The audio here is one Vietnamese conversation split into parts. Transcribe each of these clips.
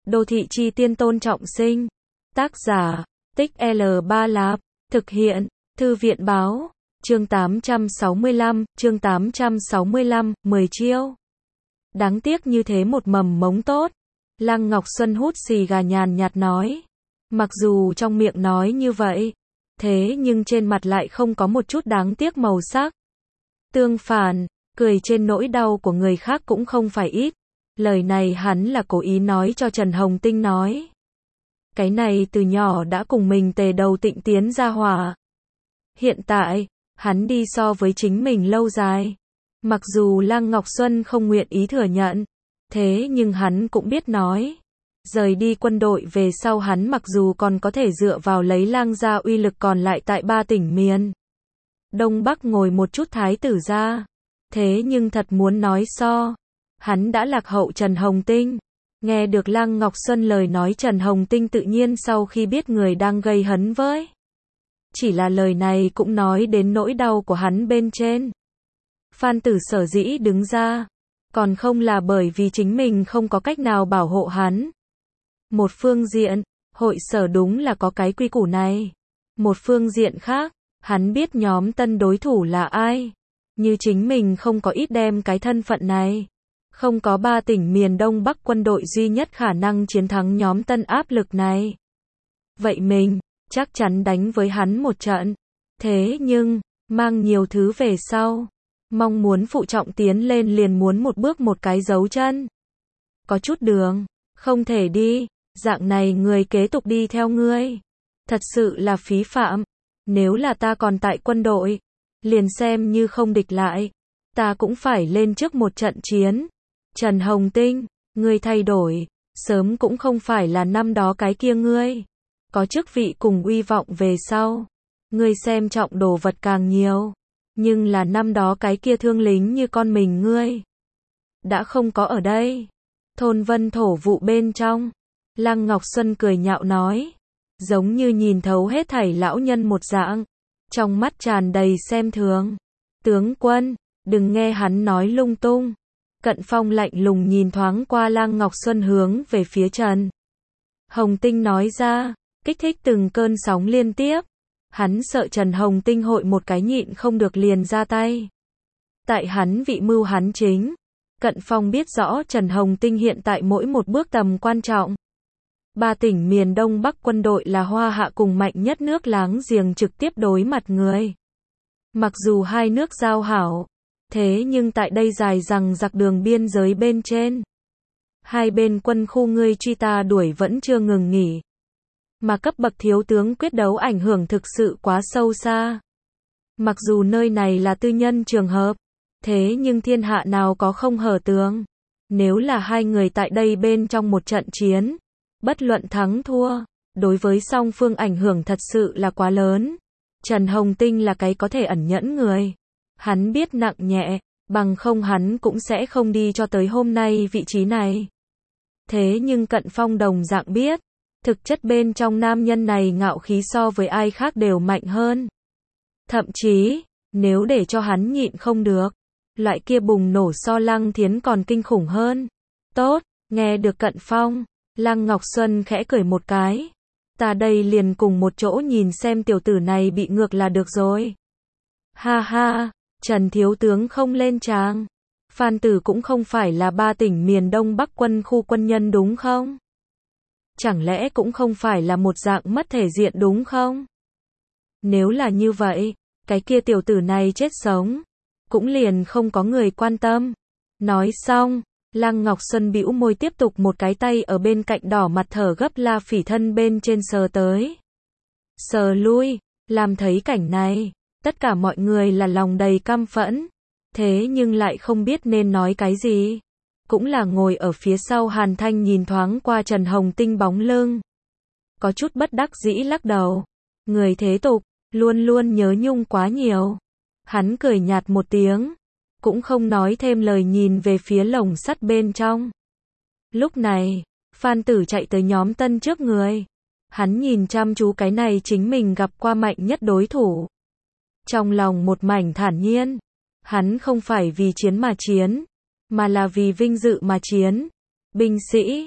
Đô thị chi tiên Tôn Trọng Sinh. Tác giả, Tích L3 Lạp. Thực hiện, Thư viện báo. Chương 865, 10 chiêu. Đáng tiếc như thế một mầm mống tốt. Lăng Ngọc Xuân hút xì gà nhàn nhạt nói. Mặc dù trong miệng nói như vậy, thế nhưng trên mặt lại không có một chút đáng tiếc màu sắc. Tương phản, cười trên nỗi đau của người khác cũng không phải ít. Lời này hắn là cố ý nói cho Trần Hồng Tinh nói. Cái này từ nhỏ đã cùng mình tề đầu tịnh tiến ra hỏa. Hiện tại, hắn đi so với chính mình lâu dài. Mặc dù Lăng Ngọc Xuân không nguyện ý thừa nhận, thế nhưng hắn cũng biết nói. Rời đi quân đội về sau hắn mặc dù còn có thể dựa vào lấy Lang gia uy lực còn lại tại 3 tỉnh miền Đông Bắc ngồi một chút thái tử ra. Thế nhưng thật muốn nói so, hắn đã lạc hậu Trần Hồng Tinh. Nghe được Lăng Ngọc Xuân lời nói, Trần Hồng Tinh tự nhiên sau khi biết người đang gây hấn với. Chỉ là lời này cũng nói đến nỗi đau của hắn bên trên. Phan Tử sở dĩ đứng ra, còn không là bởi vì chính mình không có cách nào bảo hộ hắn. Một phương diện, hội sở đúng là có cái quy củ này. Một phương diện khác, hắn biết nhóm tân đối thủ là ai. Như chính mình không có ít đem cái thân phận này. Không có 3 tỉnh miền Đông Bắc quân đội duy nhất khả năng chiến thắng nhóm tân áp lực này. Vậy mình, chắc chắn đánh với hắn một trận. Thế nhưng, mang nhiều thứ về sau. Mong muốn phụ trọng tiến lên liền muốn một bước một cái dấu chân. Có chút đường, không thể đi, dạng này người kế tục đi theo ngươi. Thật sự là phí phạm. Nếu là ta còn tại quân đội, liền xem như không địch lại. Ta cũng phải lên trước một trận chiến. Trần Hồng Tinh, ngươi thay đổi, sớm cũng không phải là năm đó cái kia ngươi. Có chức vị cùng uy vọng về sau. Ngươi xem trọng đồ vật càng nhiều. Nhưng là năm đó cái kia thương lính như con mình ngươi. Đã không có ở đây. Thôn Vân Thổ vụ bên trong. Lăng Ngọc Xuân cười nhạo nói. Giống như nhìn thấu hết thảy lão nhân một dạng. Trong mắt tràn đầy xem thường. Tướng quân, đừng nghe hắn nói lung tung. Cận Phong lạnh lùng nhìn thoáng qua Lăng Ngọc Xuân hướng về phía Trần Hồng Tinh nói ra, kích thích từng cơn sóng liên tiếp. Hắn sợ Trần Hồng Tinh hội một cái nhịn không được liền ra tay. Tại hắn vị mưu hắn chính. Cận Phong biết rõ Trần Hồng Tinh hiện tại mỗi một bước tầm quan trọng. 3 tỉnh miền Đông Bắc quân đội là Hoa Hạ cùng mạnh nhất nước láng giềng trực tiếp đối mặt người. Mặc dù hai nước giao hảo, thế nhưng tại đây dài dằng dặc đường biên giới bên trên. Hai bên quân khu ngươi truy ta đuổi vẫn chưa ngừng nghỉ. Mà cấp bậc thiếu tướng quyết đấu ảnh hưởng thực sự quá sâu xa. Mặc dù nơi này là tư nhân trường hợp, thế nhưng thiên hạ nào có không hở tướng. Nếu là hai người tại đây bên trong một trận chiến, bất luận thắng thua, đối với song phương ảnh hưởng thật sự là quá lớn. Trần Hồng Tinh là cái có thể ẩn nhẫn người. Hắn biết nặng nhẹ, bằng không hắn cũng sẽ không đi cho tới hôm nay vị trí này. Thế nhưng Cận Phong đồng dạng biết, thực chất bên trong nam nhân này ngạo khí so với ai khác đều mạnh hơn. Thậm chí, nếu để cho hắn nhịn không được, loại kia bùng nổ so Lăng Thiến còn kinh khủng hơn. Tốt, nghe được Cận Phong, Lăng Ngọc Xuân khẽ cười một cái. Ta đây liền cùng một chỗ nhìn xem tiểu tử này bị ngược là được rồi. Ha ha, Trần thiếu tướng không lên tràng. Phan Tử cũng không phải là 3 tỉnh miền Đông Bắc quân khu quân nhân đúng không? Chẳng lẽ cũng không phải là một dạng mất thể diện đúng không? Nếu là như vậy, cái kia tiểu tử này chết sống, cũng liền không có người quan tâm. Nói xong, Lăng Ngọc Xuân bĩu môi tiếp tục một cái tay ở bên cạnh đỏ mặt thở gấp La Phỉ thân bên trên sờ tới. Sờ lui, làm thấy cảnh này, tất cả mọi người là lòng đầy căm phẫn, thế nhưng lại không biết nên nói cái gì. Cũng là ngồi ở phía sau Hàn Thanh nhìn thoáng qua Trần Hồng Tinh bóng lưng. Có chút bất đắc dĩ lắc đầu. Người thế tục, luôn luôn nhớ nhung quá nhiều. Hắn cười nhạt một tiếng, cũng không nói thêm lời nhìn về phía lồng sắt bên trong. Lúc này, Phan Tử chạy tới nhóm tân trước người. Hắn nhìn chăm chú cái này chính mình gặp qua mạnh nhất đối thủ. Trong lòng một mảnh thản nhiên. Hắn không phải vì chiến mà chiến, mà là vì vinh dự mà chiến. Binh sĩ,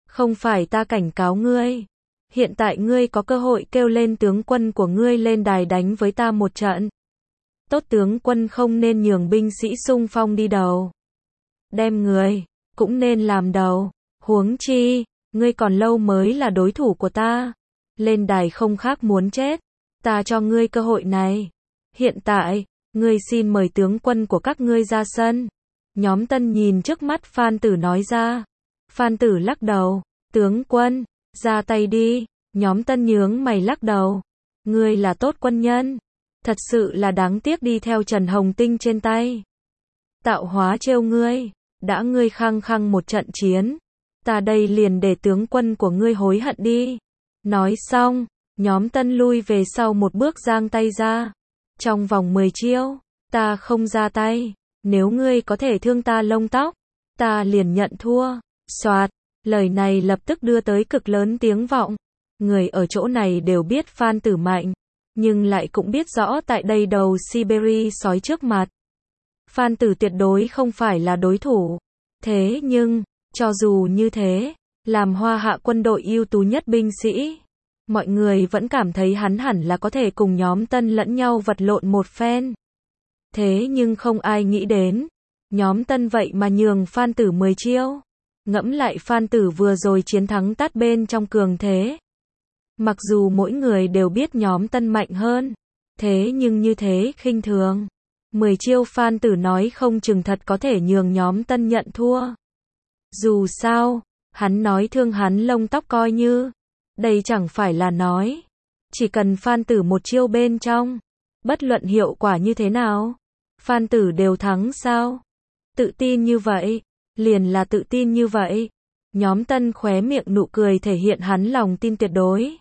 Không phải ta cảnh cáo ngươi. Hiện tại ngươi có cơ hội kêu lên tướng quân của ngươi lên đài đánh với ta một trận. Tốt tướng quân không nên nhường binh sĩ xung phong đi đầu. Đem người, cũng nên làm đầu. Huống chi, ngươi còn lâu mới là đối thủ của ta. Lên đài không khác muốn chết. Ta cho ngươi cơ hội này. Hiện tại, ngươi xin mời tướng quân của các ngươi ra sân. Nhóm Tân nhìn trước mắt Phan Tử nói ra. Phan Tử lắc đầu. Tướng quân, ra tay đi. Nhóm Tân nhướng mày lắc đầu. Ngươi là tốt quân nhân. Thật sự là đáng tiếc đi theo Trần Hồng Tinh trên tay. Tạo hóa trêu ngươi. Đã ngươi khăng khăng một trận chiến. Ta đây liền để tướng quân của ngươi hối hận đi. Nói xong, nhóm Tân lui về sau một bước giang tay ra. Trong vòng 10 chiêu, ta không ra tay. Nếu ngươi có thể thương ta lông tóc, ta liền nhận thua. Soạt, lời này lập tức đưa tới cực lớn tiếng vọng. Người ở chỗ này đều biết Phan Tử mạnh, nhưng lại cũng biết rõ tại đây đầu Siberia sói trước mặt. Phan Tử tuyệt đối không phải là đối thủ. Thế nhưng, cho dù như thế, làm Hoa Hạ quân đội ưu tú nhất binh sĩ, mọi người vẫn cảm thấy hắn hẳn là có thể cùng nhóm Tân lẫn nhau vật lộn một phen. Thế nhưng không ai nghĩ đến, nhóm Tân vậy mà nhường Phan Tử 10 chiêu. Ngẫm lại Phan Tử vừa rồi chiến thắng tát bên trong cường thế. Mặc dù mỗi người đều biết nhóm Tân mạnh hơn, thế nhưng như thế khinh thường. 10 chiêu Phan Tử nói không chừng thật có thể nhường nhóm Tân nhận thua. Dù sao, hắn nói thương hắn lông tóc coi như. Đây chẳng phải là nói. Chỉ cần Phan Tử một chiêu bên trong. Bất luận hiệu quả như thế nào. Phan Tử đều thắng sao? Tự tin như vậy. Liền là tự tin như vậy. Nhóm Tân khóe miệng nụ cười thể hiện hắn lòng tin tuyệt đối.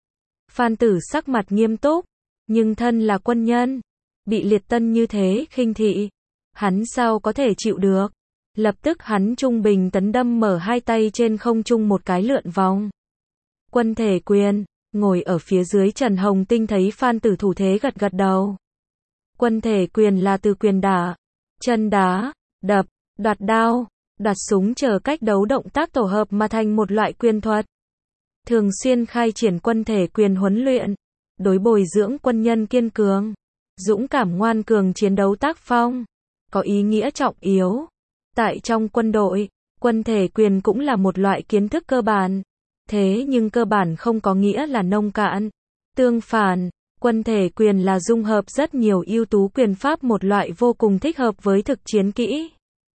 Phan Tử sắc mặt nghiêm túc. Nhưng thân là quân nhân. Bị Liệt Tân như thế khinh thị. Hắn sao có thể chịu được. Lập tức hắn trung bình tấn đâm mở hai tay trên không trung một cái lượn vòng. Quân thể quyền, ngồi ở phía dưới Trần Hồng Tinh thấy Phan Tử thủ thế gật gật đầu. Quân thể quyền là từ quyền đả, chân đá, đập, đoạt đao, đoạt súng chờ cách đấu động tác tổ hợp mà thành một loại quyền thuật. Thường xuyên khai triển quân thể quyền huấn luyện, đối bồi dưỡng quân nhân kiên cường, dũng cảm ngoan cường chiến đấu tác phong, có ý nghĩa trọng yếu. Tại trong quân đội, quân thể quyền cũng là một loại kiến thức cơ bản. Thế nhưng cơ bản không có nghĩa là nông cạn. Tương phản, quân thể quyền là dung hợp rất nhiều ưu tú quyền pháp một loại vô cùng thích hợp với thực chiến kỹ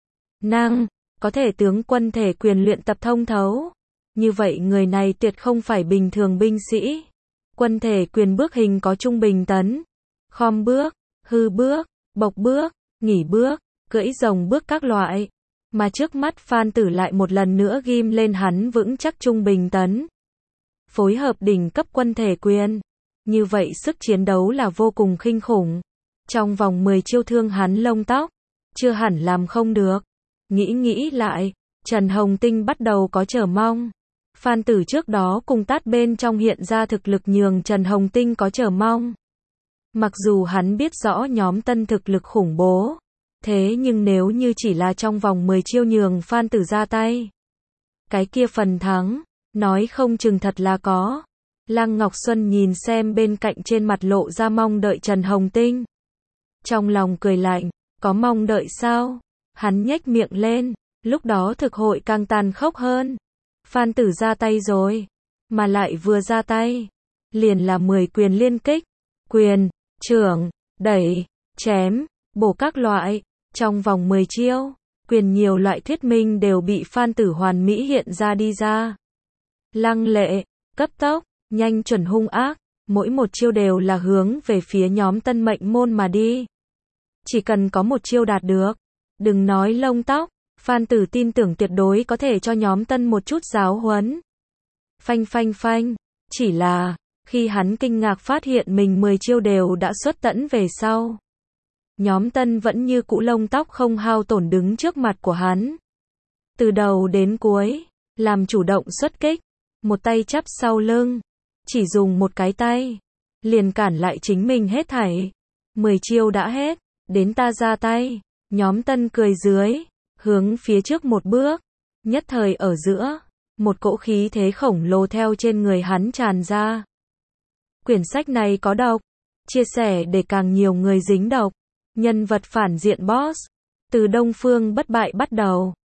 năng, có thể tướng quân thể quyền luyện tập thông thấu. Như vậy người này tuyệt không phải bình thường binh sĩ. Quân thể quyền bước hình có trung bình tấn, khom bước, hư bước, bộc bước, nghỉ bước, cưỡi rồng bước các loại. Mà trước mắt Phan Tử lại một lần nữa ghim lên hắn vững chắc trung bình tấn. Phối hợp đỉnh cấp quân thể quyền. Như vậy sức chiến đấu là vô cùng kinh khủng. Trong vòng 10 chiêu thương hắn lông tóc. Chưa hẳn làm không được. Nghĩ lại, Trần Hồng Tinh bắt đầu có chờ mong. Phan Tử trước đó cùng tát bên trong hiện ra thực lực nhường Trần Hồng Tinh có chờ mong. Mặc dù hắn biết rõ nhóm Tân thực lực khủng bố. Thế nhưng nếu như chỉ là trong vòng 10 chiêu nhường Phan Tử ra tay, cái kia phần thắng, nói không chừng thật là có. Lăng Ngọc Xuân nhìn xem bên cạnh trên mặt lộ ra mong đợi Trần Hồng Tinh. Trong lòng cười lạnh, có mong đợi sao? Hắn nhếch miệng lên, lúc đó thực hội càng tàn khốc hơn. Phan Tử ra tay rồi, mà lại vừa ra tay, liền là 10 quyền liên kích, quyền, chưởng, đẩy, chém, bổ các loại. Trong vòng 10 chiêu, quyền nhiều loại thuyết minh đều bị Phan Tử hoàn mỹ hiện ra đi ra. Lăng lệ, cấp tốc, nhanh chuẩn hung ác, mỗi một chiêu đều là hướng về phía nhóm Tân mệnh môn mà đi. Chỉ cần có một chiêu đạt được, đừng nói lông tóc, Phan Tử tin tưởng tuyệt đối có thể cho nhóm Tân một chút giáo huấn. Phanh phanh phanh, chỉ là, khi hắn kinh ngạc phát hiện mình 10 chiêu đều đã xuất tẫn về sau. Nhóm Tân vẫn như cũ lông tóc không hao tổn đứng trước mặt của hắn. Từ đầu đến cuối, làm chủ động xuất kích, một tay chắp sau lưng, chỉ dùng một cái tay, liền cản lại chính mình hết thảy. 10 chiêu đã hết, đến ta ra tay. Nhóm Tân cười dưới, hướng phía trước một bước, nhất thời ở giữa, một cỗ khí thế khổng lồ theo trên người hắn tràn ra. Quyển sách này có độc. Chia sẻ để càng nhiều người dính độc. Nhân vật phản diện boss. Từ Đông Phương Bất Bại bắt đầu.